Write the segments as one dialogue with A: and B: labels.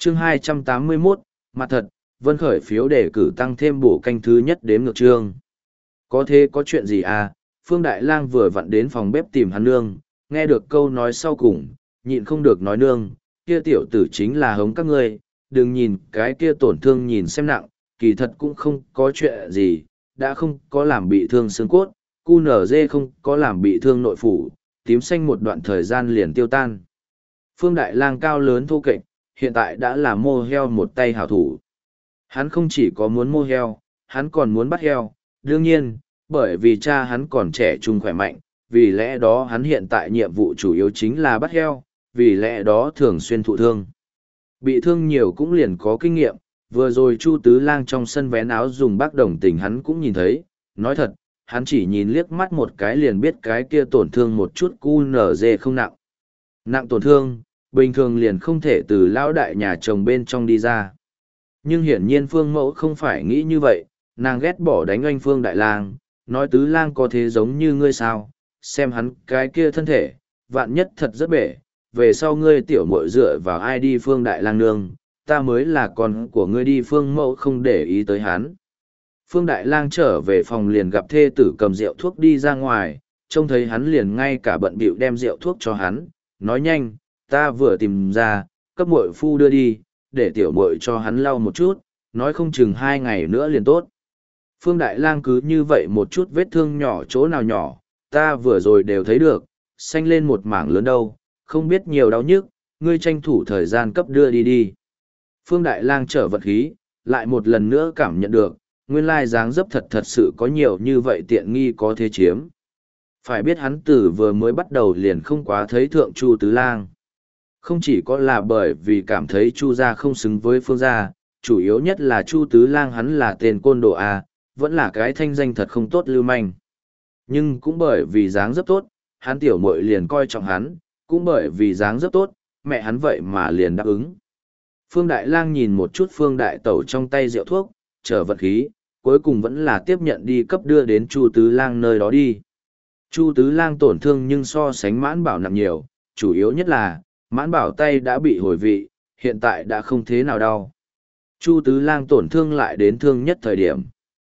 A: Chương 281, mặt thật, Vân Khởi phiếu đề cử tăng thêm bổ canh thứ nhất đếm ngược chương. Có thế có chuyện gì à? Phương Đại Lang vừa vặn đến phòng bếp tìm hắn nương, nghe được câu nói sau cùng, nhịn không được nói nương, kia tiểu tử chính là hống các ngươi, đừng nhìn cái kia tổn thương nhìn xem nặng, kỳ thật cũng không có chuyện gì, đã không có làm bị thương xương cốt, QNZ không có làm bị thương nội phủ, tím xanh một đoạn thời gian liền tiêu tan. Phương Đại Lang cao lớn thô kệch, hiện tại đã là mô heo một tay hảo thủ. Hắn không chỉ có muốn mô heo, hắn còn muốn bắt heo, đương nhiên, bởi vì cha hắn còn trẻ trung khỏe mạnh, vì lẽ đó hắn hiện tại nhiệm vụ chủ yếu chính là bắt heo, vì lẽ đó thường xuyên thụ thương. Bị thương nhiều cũng liền có kinh nghiệm, vừa rồi Chu Tứ Lang trong sân vén áo dùng bác đồng tình hắn cũng nhìn thấy, nói thật, hắn chỉ nhìn liếc mắt một cái liền biết cái kia tổn thương một chút QNZ không nặng. Nặng tổn thương, bình thường liền không thể từ lão đại nhà chồng bên trong đi ra. Nhưng hiển nhiên Phương Mẫu không phải nghĩ như vậy, nàng ghét bỏ đánh anh Phương Đại Lang, nói Tứ Lang có thế giống như ngươi sao, xem hắn cái kia thân thể, vạn nhất thật rất bể, về sau ngươi tiểu muội dựa vào ai đi Phương Đại Lang nương, ta mới là con của ngươi đi. Phương Mẫu không để ý tới hắn. Phương Đại Lang trở về phòng liền gặp thê tử cầm rượu thuốc đi ra ngoài, trông thấy hắn liền ngay cả bận bịu đem rượu thuốc cho hắn, nói nhanh, ta vừa tìm ra, cấp muội phu đưa đi, để tiểu muội cho hắn lau một chút, nói không chừng 2 ngày nữa liền tốt. Phương Đại Lang cứ như vậy một chút vết thương nhỏ chỗ nào nhỏ, ta vừa rồi đều thấy được, xanh lên một mảng lớn đâu, không biết nhiều đau nhức, ngươi tranh thủ thời gian cấp đưa đi đi. Phương Đại Lang trở vật khí, lại một lần nữa cảm nhận được, nguyên lai dáng dấp thật sự có nhiều như vậy tiện nghi có thế chiếm. Phải biết hắn từ vừa mới bắt đầu liền không quá thấy thượng Chu Tứ Lang. Không chỉ có là bởi vì cảm thấy Chu gia không xứng với Phương gia, chủ yếu nhất là Chu Tứ Lang hắn là tên côn đồ A, vẫn là cái thanh danh thật không tốt lưu manh. Nhưng cũng bởi vì dáng dấp tốt, hắn tiểu muội liền coi trọng hắn, cũng bởi vì dáng dấp tốt, mẹ hắn vậy mà liền đáp ứng. Phương Đại Lang nhìn một chút Phương Đại Tẩu trong tay rượu thuốc, trở vật khí, cuối cùng vẫn là tiếp nhận đi cấp đưa đến Chu Tứ Lang nơi đó đi. Chu Tứ Lang tổn thương nhưng so sánh Mãn Bảo nặng nhiều, chủ yếu nhất là, Mãn Bảo tay đã bị hồi vị, hiện tại đã không thế nào đau. Chu Tứ Lang tổn thương lại đến thương nhất thời điểm.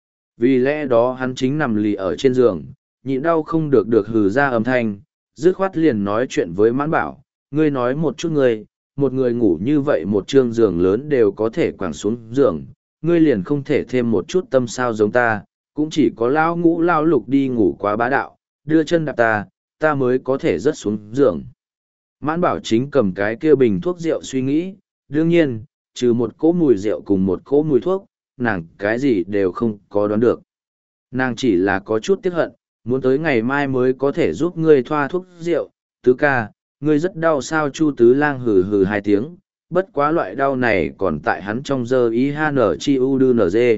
A: Vì lẽ đó hắn chính nằm lì ở trên giường, nhịn đau không được hừ ra âm thanh, dứt khoát liền nói chuyện với Mãn Bảo, ngươi nói một chút ngươi, một người ngủ như vậy một trương giường lớn đều có thể quẳng xuống giường, ngươi liền không thể thêm một chút tâm sao giống ta, cũng chỉ có lão ngũ lao lục đi ngủ quá bá đạo, đưa chân đạp ta mới có thể rớt xuống giường. Mãn Bảo chính cầm cái kia bình thuốc rượu suy nghĩ, đương nhiên, trừ một cỗ mùi rượu cùng một cỗ mùi thuốc, nàng cái gì đều không có đoán được. Nàng chỉ là có chút tiếc hận, muốn tới ngày mai mới có thể giúp ngươi thoa thuốc rượu. Tứ ca, ngươi rất đau sao? Chu Tứ Lang hừ hừ 2 tiếng, bất quá loại đau này còn tại hắn trong giờ ý HNCUDNG.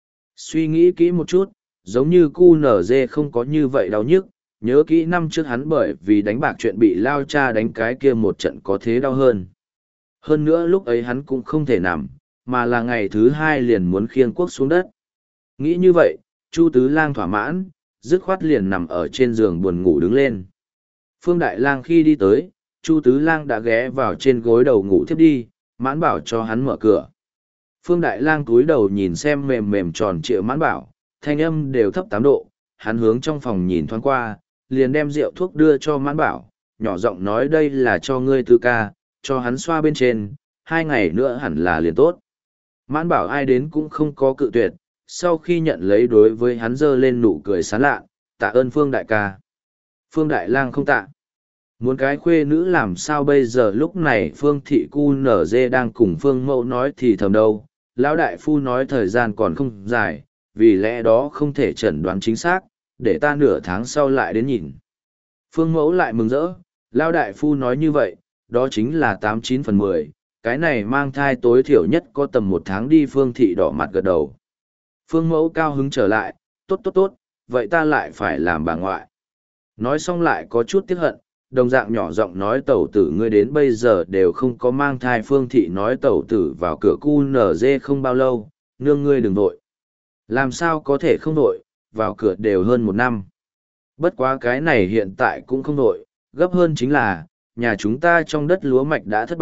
A: Suy nghĩ kỹ một chút, giống như QNZ không có như vậy đau nhức, nhớ kỹ năm trước hắn bởi vì đánh bạc chuyện bị lao cha đánh cái kia một trận có thế đau hơn. Hơn nữa lúc ấy hắn cũng không thể nằm, mà là ngày thứ 2 liền muốn khiêng cuốc xuống đất. Nghĩ như vậy, Chu Tứ Lang thỏa mãn, dứt khoát liền nằm ở trên giường buồn ngủ đứng lên. Phương Đại Lang khi đi tới, Chu Tứ Lang đã ghé vào trên gối đầu ngủ thiếp đi, Mãn Bảo cho hắn mở cửa. Phương Đại Lang cúi đầu nhìn xem mềm mềm tròn trịa Mãn Bảo, thanh âm đều thấp 8 độ, hắn hướng trong phòng nhìn thoáng qua, liền đem rượu thuốc đưa cho Mãn Bảo, nhỏ giọng nói đây là cho ngươi Tứ ca, cho hắn xoa bên trên, 2 ngày nữa hẳn là liền tốt. Mãn Bảo ai đến cũng không có cự tuyệt, sau khi nhận lấy đối với hắn giơ lên nụ cười sán lạ, tạ ơn Phương đại ca. Phương Đại Lang không tạ. Muốn cái khuê nữ làm sao bây giờ? Lúc này Phương Thị Cu Nở Dê đang cùng Phương Mẫu nói thì thầm đâu, lão đại phu nói thời gian còn không dài, vì lẽ đó không thể chẩn đoán chính xác, để ta nửa tháng sau lại đến nhìn. Phương Mẫu lại mừng rỡ, lão đại phu nói như vậy, đó chính là 89/10, cái này mang thai tối thiểu nhất có tầm 1 tháng đi. Phương Thị đỏ mặt gật đầu. Phương Mẫu cao hứng trở lại, tốt, vậy ta lại phải làm bà ngoại. Nói xong lại có chút tiếc hận, đồng dạng nhỏ giọng nói tẩu tử ngươi đến bây giờ đều không có mang thai. Phương Thị nói tẩu tử vào cửa QNZ không bao lâu, nương ngươi đừng vội. Làm sao có thể không vội, vào cửa đều hơn 1 năm. Bất quá cái này hiện tại cũng không vội, gấp hơn chính là, nhà chúng ta trong đất lúa mạch đã thất bại,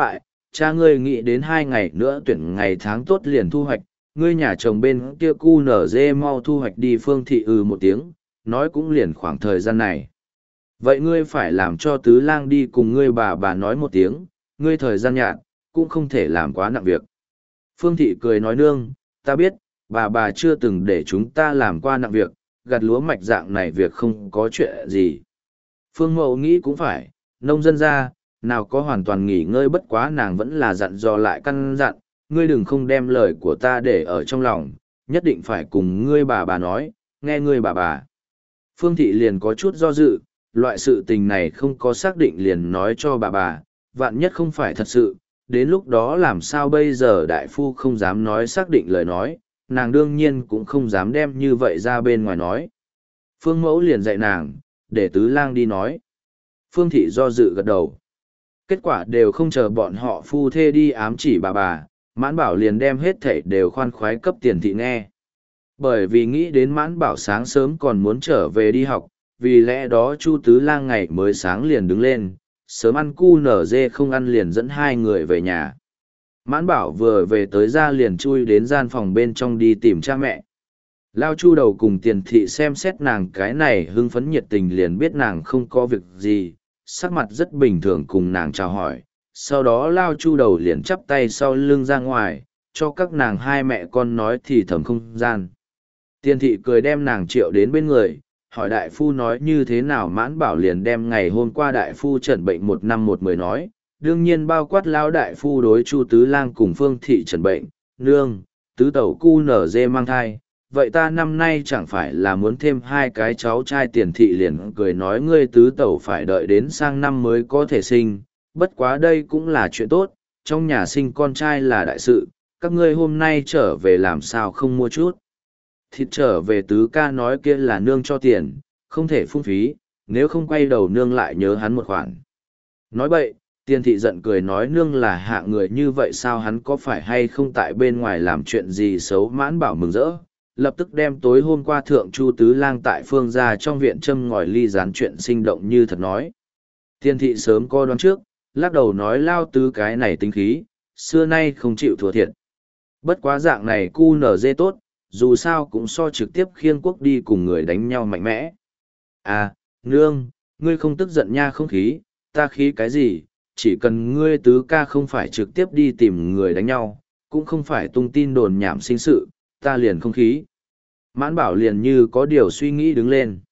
A: cha ngươi nghĩ đến 2 ngày nữa tuyển ngày tháng tốt liền thu hoạch, ngươi nhà chồng bên kia cu nở dê mau thu hoạch đi. Phương Thị một tiếng, nói cũng liền khoảng thời gian này. Vậy ngươi phải làm cho tứ lang đi cùng ngươi bà nói một tiếng, ngươi thời gian nhạt, cũng không thể làm quá nặng việc. Phương Thị cười nói nương, ta biết, bà chưa từng để chúng ta làm qua nặng việc, gặt lúa mạch dạng này việc không có chuyện gì. Phương Mậu nghĩ cũng phải, nông dân ra, nào có hoàn toàn nghỉ ngơi, bất quá nàng vẫn là dặn dò lại căn dặn, ngươi đừng không đem lời của ta để ở trong lòng, nhất định phải cùng ngươi bà nói, nghe ngươi bà. Phương Thị liền có chút do dự, loại sự tình này không có xác định liền nói cho bà, vạn nhất không phải thật sự, đến lúc đó làm sao bây giờ. Đại phu không dám nói xác định lời nói, nàng đương nhiên cũng không dám đem như vậy ra bên ngoài nói. Phương Mẫu liền dạy nàng, để tứ lang đi nói. Phương Thị do dự gật đầu. Kết quả đều không chờ bọn họ phu thê đi ám chỉ bà, Mãn Bảo liền đem hết thảy đều khoan khoái cấp Tiền Thị nghe. Bởi vì nghĩ đến Mãn Bảo sáng sớm còn muốn trở về đi học, vì lẽ đó Chu Tứ Lang ngày mới sáng liền đứng lên, sớm ăn cu nở dê không ăn liền dẫn 2 người về nhà. Mãn Bảo vừa về tới ra liền chui đến gian phòng bên trong đi tìm cha mẹ. Lao Chu Đầu cùng Tiền Thị xem xét nàng cái này hưng phấn nhiệt tình liền biết nàng không có việc gì, sắc mặt rất bình thường cùng nàng chào hỏi. Sau đó Lao Chu Đầu liền chắp tay sau lưng ra ngoài, cho các nàng 2 mẹ con nói thì thầm không gian. Tiền Thị cười đem nàng triệu đến bên người, hỏi đại phu nói như thế nào. Mãn Bảo liền đem ngày hôm qua đại phu chẩn bệnh 1 năm 1 10 nói, đương nhiên bao quát Lão đại phu đối Chu Tứ Lang cùng Phương Thị chẩn bệnh. Nương, tứ tẩu cu nở dê mang thai, vậy ta năm nay chẳng phải là muốn thêm 2 cái cháu trai. Tiền Thị liền cười nói ngươi tứ tẩu phải đợi đến sang năm mới có thể sinh, bất quá đây cũng là chuyện tốt, trong nhà sinh con trai là đại sự, các ngươi hôm nay trở về làm sao không mua chút thịt trở về. Tứ ca nói kia là nương cho tiền, không thể phung phí, nếu không quay đầu nương lại nhớ hắn một khoản. Nói bậy, Tiền Thị giận cười nói nương là hạ người như vậy sao, hắn có phải hay không tại bên ngoài làm chuyện gì xấu. Mãn Bảo mừng rỡ, lập tức đem tối hôm qua thượng Chu Tứ Lang tại Phương gia trong viện châm ngòi ly gián chuyện sinh động như thật nói. Tiền Thị sớm co đoán trước, lắc đầu nói Lao Tứ cái này tính khí, xưa nay không chịu thua thiệt. Bất quá dạng này cu nở dê tốt, dù sao cũng so trực tiếp khiêng quốc đi cùng người đánh nhau mạnh mẽ. À, nương, ngươi không tức giận nha. Không khí, ta khí cái gì, chỉ cần ngươi tứ ca không phải trực tiếp đi tìm người đánh nhau, cũng không phải tung tin đồn nhảm sinh sự, ta liền không khí. Mãn Bảo liền như có điều suy nghĩ đứng lên.